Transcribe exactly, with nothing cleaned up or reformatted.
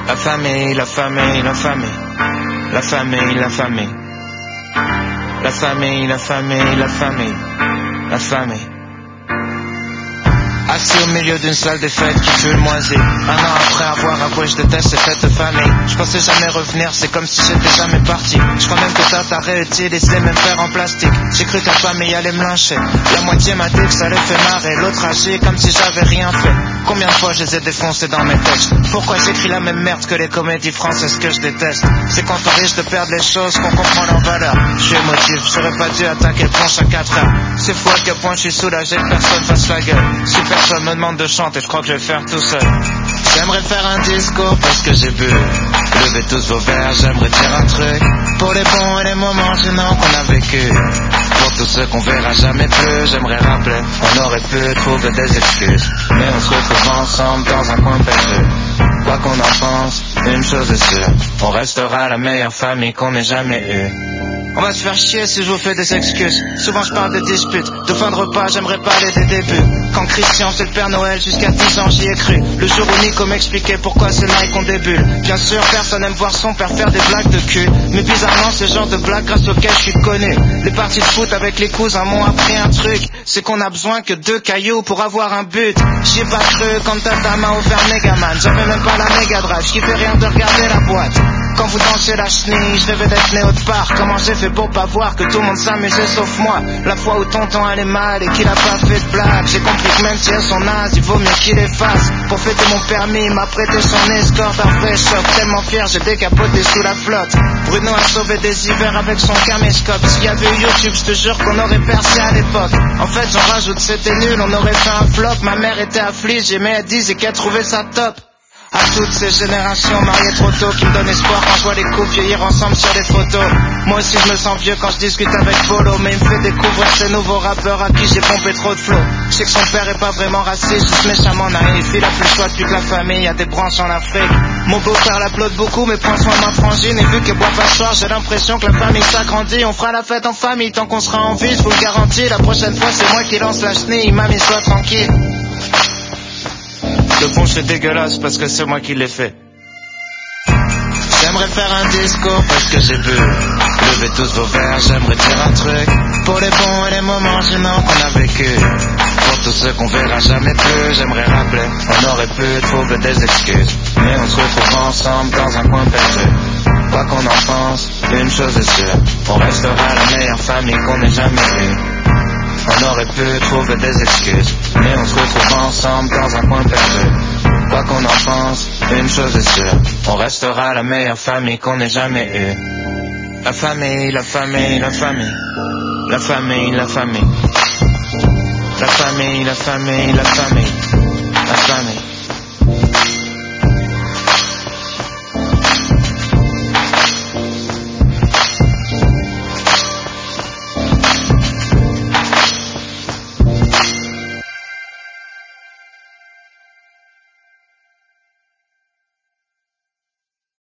La famille, la famille, la famille. La famille, la famille. La famille, la famille, la famille. La famille. Assis au milieu d'une salle des fêtes qui fut moisie. Un an après avoir avoué je déteste ces fêtes de famille. Je pensais jamais revenir, c'est comme si j'étais jamais parti. Je crois même que ça t'a réutilisé les mêmes verres en plastique. J'ai cru que la famille allait me lyncher. La moitié m'a dit que ça les fait marrer. L'autre agit comme si j'avais rien fait. Combien de fois je les ai défoncés dans mes textes? Pourquoi j'écris la même merde que les comédies françaises que je déteste? C'est quand on risque de perdre les choses qu'on comprend leur valeur. Je suis émotif, j'aurais pas dû attaquer le planche à quatre heures. C'est fou à quel point je suis soulagé que personne fasse la gueule. Si personne me demande de chanter, je crois que je vais le faire tout seul. J'aimerais faire un discours parce que j'ai bu. Levez tous vos verres, j'aimerais dire un truc. Pour les bons et les moments gênants qu'on a vécu. Pour tous ceux qu'on verra jamais plus, j'aimerais rappeler. On aurait pu trouver des excuses, mais on se retrouve ensemble dans un coin perdu. Quoi qu'on en pense, une chose est sûre, on restera la meilleure famille qu'on ait jamais eue. On va se faire chier si je vous fais des excuses. Souvent je parle de disputes, de fin de repas, j'aimerais parler des débuts. Quand Christian c'est le Père Noël, jusqu'à dix ans j'y ai cru. Le jour où Nico m'expliquait pourquoi c'est Nike qu'on débule. Bien sûr personne aime voir son père faire des blagues de cul, mais bizarrement c'est le genre de blagues grâce auxquelles je suis connu. Les parties de foot avec les cousins m'ont appris un truc, c'est qu'on a besoin que deux cailloux pour avoir un but. J'y ai pas cru quand tata m'a offert Megaman. J'avais même pas la Mega Drive, j'kiffais rien de regarder la boîte. Quand vous dansez la chenille, je rêvais d'être né autre part. Comment j'ai fait pour pas voir que tout le monde s'amusait sauf moi. La fois où tonton allait mal et qu'il a pas fait de blague, j'ai compris que même si elles sont nazes, il vaut mieux qu'il les fasse. Pour fêter mon permis, il m'a prêté son escorte. Un vrai choc, tellement fier, j'ai décapoté sous la flotte. Bruno a sauvé des hivers avec son caméscope. S'il y avait eu YouTube, je te jure qu'on aurait percé à l'époque. En fait j'en rajoute, c'était nul, on aurait fait un flop. Ma mère était affligée, mais elle disait qu'elle trouvait ça top. À toutes ces générations mariées trop tôt qui me donnent espoir quand je vois les couples vieillir ensemble sur les photos. Moi aussi je me sens vieux quand je discute avec Polo, mais il me fait découvrir ces nouveaux rappeurs à qui j'ai pompé trop de flow. Je sais que son père est pas vraiment raciste, juste méchamment naïf. Il a plus le choix depuis que la famille a des branches en Afrique. Mon beau-père l'applaud beaucoup mais prend soin de ma frangine. Et vu qu'elle boit pas soir, j'ai l'impression que la famille s'agrandit. On fera la fête en famille tant qu'on sera en vie, je vous le garantis. La prochaine fois c'est moi qui lance la chenille, mamie sois tranquille. Le punch c'est dégueulasse parce que c'est moi qui l'ai fait. J'aimerais faire un discours parce que j'ai bu. Levez tous vos verres, j'aimerais dire un truc. Pour les bons et les moments gênants qu'on a vécu. Pour tous ceux qu'on verra jamais plus, j'aimerais rappeler. On aurait pu trouver des excuses, mais on se retrouve ensemble dans un coin perdu. Quoi qu'on en pense, une chose est sûre, on restera la meilleure famille qu'on ait jamais eue. On aurait pu trouver des excuses, mais on se retrouve ensemble dans un coin perdu. Quoi qu'on en pense, une chose est sûre, on restera la meilleure famille qu'on ait jamais eue. La famille, la famille, la famille. La famille, la famille. La famille, la famille, la famille.